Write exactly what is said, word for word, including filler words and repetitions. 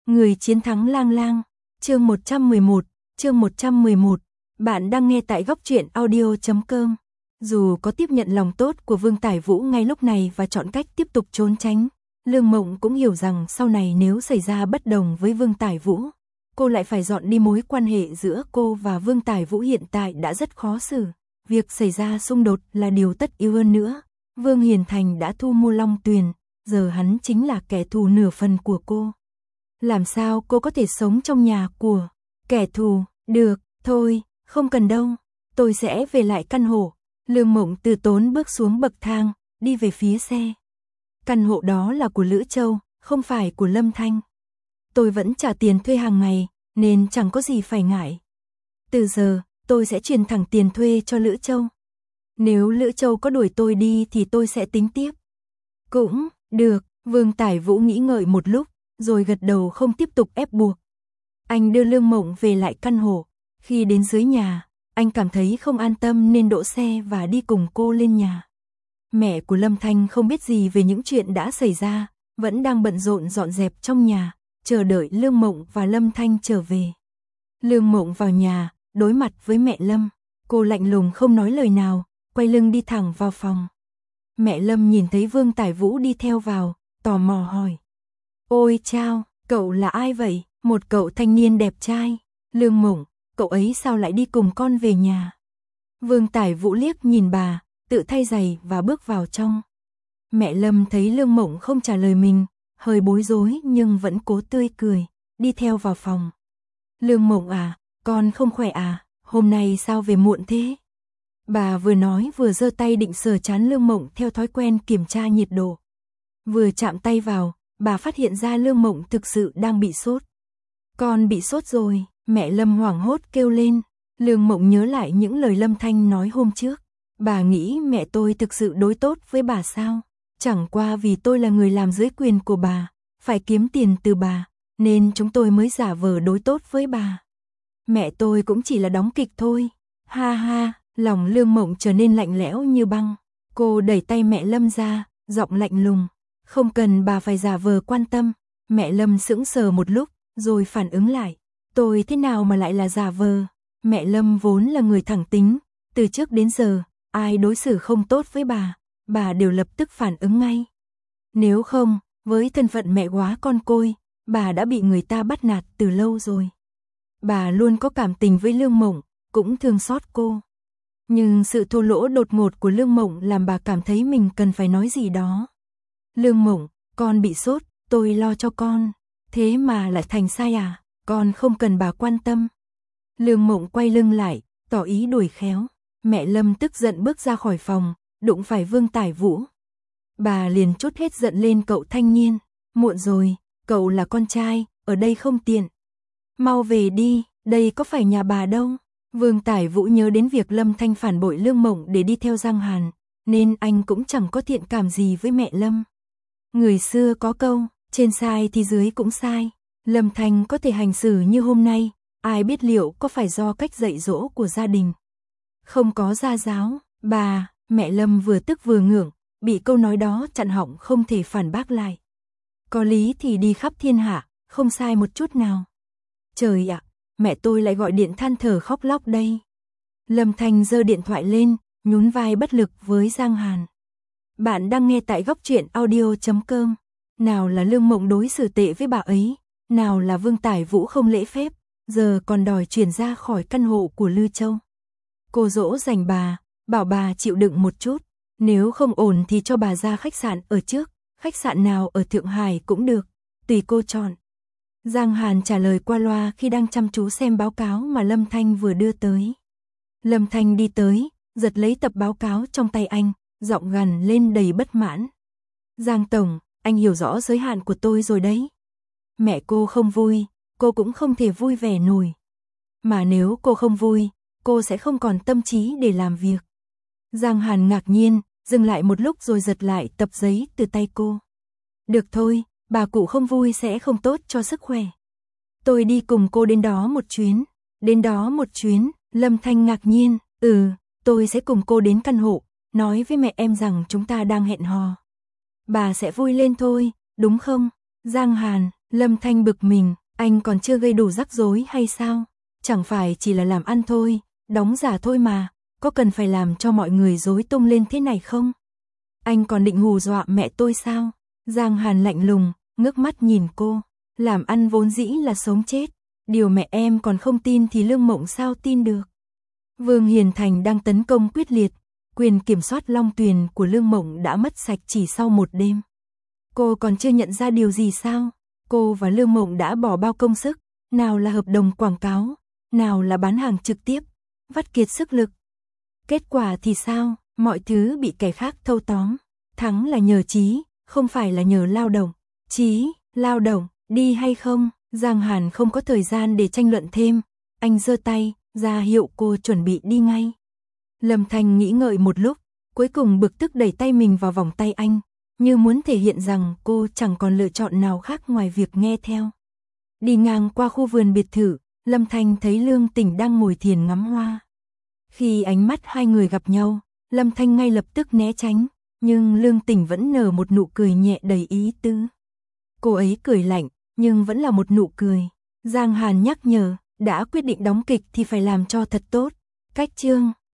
Người chiến thắng lang lang, chương một trăm mười một, chương một trăm mười một, bạn đang nghe tại góc truyện audio chấm com. Dù có tiếp nhận lòng tốt của Vương Tải Vũ ngay lúc này và chọn cách tiếp tục trốn tránh, Lương Mộng cũng hiểu rằng sau này nếu xảy ra bất đồng với Vương Tải Vũ, cô lại phải dọn đi. Mối quan hệ giữa cô và Vương Tải Vũ hiện tại đã rất khó xử, việc xảy ra xung đột là điều tất yếu. Hơn nữa, Vương Hiền Thành đã thu mua Long Tuyền, giờ hắn chính là kẻ thù nửa phần của cô. Làm sao cô có thể sống trong nhà của kẻ thù? Được, thôi, không cần đâu, tôi sẽ về lại căn hộ. Lương Mộng từ tốn bước xuống bậc thang, đi về phía xe. Căn hộ đó là của Lữ Châu, không phải của Lâm Thanh. Tôi vẫn trả tiền thuê hàng ngày, nên chẳng có gì phải ngại. Từ giờ, tôi sẽ truyền thẳng tiền thuê cho Lữ Châu. Nếu Lữ Châu có đuổi tôi đi thì tôi sẽ tính tiếp. Cũng được, Vương Tải Vũ nghĩ ngợi một lúc, rồi gật đầu không tiếp tục ép buộc. Anh đưa Lương Mộng về lại căn hộ. Khi đến dưới nhà, anh cảm thấy không an tâm nên đỗ xe và đi cùng cô lên nhà. Mẹ của Lâm Thanh không biết gì về những chuyện đã xảy ra, vẫn đang bận rộn dọn dẹp trong nhà, chờ đợi Lương Mộng và Lâm Thanh trở về. Lương Mộng vào nhà, đối mặt với mẹ Lâm, cô lạnh lùng không nói lời nào, quay lưng đi thẳng vào phòng. Mẹ Lâm nhìn thấy Vương Tải Vũ đi theo vào, tò mò hỏi. Ôi chao, cậu là ai vậy? Một cậu thanh niên đẹp trai. Lương Mộng, cậu ấy sao lại đi cùng con về nhà? Vương Tải Vũ liếc nhìn bà, tự thay giày và bước vào trong. Mẹ Lâm thấy Lương Mộng không trả lời mình, hơi bối rối nhưng vẫn cố tươi cười, đi theo vào phòng. Lương Mộng à, con không khỏe à, hôm nay sao về muộn thế? Bà vừa nói vừa giơ tay định sờ trán Lương Mộng theo thói quen kiểm tra nhiệt độ. Vừa chạm tay vào, bà phát hiện ra Lương Mộng thực sự đang bị sốt. Con bị sốt rồi, mẹ Lâm hoảng hốt kêu lên. Lương Mộng nhớ lại những lời Lâm Thanh nói hôm trước. Bà nghĩ mẹ tôi thực sự đối tốt với bà sao? Chẳng qua vì tôi là người làm dưới quyền của bà, phải kiếm tiền từ bà, nên chúng tôi mới giả vờ đối tốt với bà. Mẹ tôi cũng chỉ là đóng kịch thôi. Ha ha, lòng Lương Mộng trở nên lạnh lẽo như băng. Cô đẩy tay mẹ Lâm ra, giọng lạnh lùng. Không cần bà phải giả vờ quan tâm. Mẹ Lâm sững sờ một lúc, rồi phản ứng lại. Tôi thế nào mà lại là giả vờ? Mẹ Lâm vốn là người thẳng tính, từ trước đến giờ, ai đối xử không tốt với bà, bà đều lập tức phản ứng ngay. Nếu không, với thân phận mẹ góa con côi, bà đã bị người ta bắt nạt từ lâu rồi. Bà luôn có cảm tình với Lương Mộng, cũng thương xót cô. Nhưng sự thô lỗ đột ngột của Lương Mộng làm bà cảm thấy mình cần phải nói gì đó. Lương Mộng, con bị sốt, tôi lo cho con. Thế mà lại thành sai à, con không cần bà quan tâm. Lương Mộng quay lưng lại, tỏ ý đuổi khéo. Mẹ Lâm tức giận bước ra khỏi phòng, đụng phải Vương Tải Vũ. Bà liền trút hết giận lên cậu thanh niên. Muộn rồi, cậu là con trai, ở đây không tiện. Mau về đi, đây có phải nhà bà đâu. Vương Tải Vũ nhớ đến việc Lâm Thanh phản bội Lương Mộng để đi theo Giang Hàn, nên anh cũng chẳng có thiện cảm gì với mẹ Lâm. Người xưa có câu, trên sai thì dưới cũng sai. Lâm Thanh có thể hành xử như hôm nay, ai biết liệu có phải do cách dạy dỗ của gia đình. Không có gia giáo, bà, mẹ Lâm vừa tức vừa ngượng, bị câu nói đó chặn họng không thể phản bác lại. Có lý thì đi khắp thiên hạ, không sai một chút nào. Trời ạ, mẹ tôi lại gọi điện than thở khóc lóc đây. Lâm Thanh giơ điện thoại lên, nhún vai bất lực với Giang Hàn. Bạn đang nghe tại góc truyện audio chấm com. Nào là Lương Mộng đối xử tệ với bà ấy, nào là Vương Tải Vũ không lễ phép, giờ còn đòi chuyển ra khỏi căn hộ của Lư Châu. Cô dỗ dành bà, bảo bà chịu đựng một chút, nếu không ổn thì cho bà ra khách sạn ở trước, khách sạn nào ở Thượng Hải cũng được, tùy cô chọn. Giang Hàn trả lời qua loa khi đang chăm chú xem báo cáo mà Lâm Thanh vừa đưa tới. Lâm Thanh đi tới, giật lấy tập báo cáo trong tay anh, giọng gằn lên đầy bất mãn. Giang Tổng, anh hiểu rõ giới hạn của tôi rồi đấy. Mẹ cô không vui, cô cũng không thể vui vẻ nổi. Mà nếu cô không vui, cô sẽ không còn tâm trí để làm việc. Giang Hàn ngạc nhiên, dừng lại một lúc rồi giật lại tập giấy từ tay cô. Được thôi, bà cụ không vui sẽ không tốt cho sức khỏe. Tôi đi cùng cô đến đó một chuyến. Đến đó một chuyến, Lâm Thanh ngạc nhiên. Ừ, tôi sẽ cùng cô đến căn hộ, nói với mẹ em rằng chúng ta đang hẹn hò. Bà sẽ vui lên thôi, đúng không? Giang Hàn, Lâm Thanh bực mình, anh còn chưa gây đủ rắc rối hay sao? Chẳng phải chỉ là làm ăn thôi, đóng giả thôi mà, có cần phải làm cho mọi người rối tung lên thế này không? Anh còn định hù dọa mẹ tôi sao? Giang Hàn lạnh lùng, ngước mắt nhìn cô, làm ăn vốn dĩ là sống chết, điều mẹ em còn không tin thì Lương Mộng sao tin được? Vương Hiền Thành đang tấn công quyết liệt, quyền kiểm soát Long Tuyền của Lương Mộng đã mất sạch chỉ sau một đêm. Cô còn chưa nhận ra điều gì sao? Cô và Lương Mộng đã bỏ bao công sức, nào là hợp đồng quảng cáo, nào là bán hàng trực tiếp, vắt kiệt sức lực. Kết quả thì sao? Mọi thứ bị kẻ khác thâu tóm. Thắng là nhờ trí, không phải là nhờ lao động. Trí, lao động, đi hay không? Giang Hàn không có thời gian để tranh luận thêm. Anh giơ tay, ra hiệu cô chuẩn bị đi ngay. Lâm Thanh nghĩ ngợi một lúc, cuối cùng bực tức đẩy tay mình vào vòng tay anh, như muốn thể hiện rằng cô chẳng còn lựa chọn nào khác ngoài việc nghe theo. Đi ngang qua khu vườn biệt thự, Lâm Thanh thấy Lương Tỉnh đang ngồi thiền ngắm hoa. Khi ánh mắt hai người gặp nhau, Lâm Thanh ngay lập tức né tránh, nhưng Lương Tỉnh vẫn nở một nụ cười nhẹ đầy ý tứ. Cô ấy cười lạnh, nhưng vẫn là một nụ cười. Giang Hàn nhắc nhở, đã quyết định đóng kịch thì phải làm cho thật tốt. Cách chương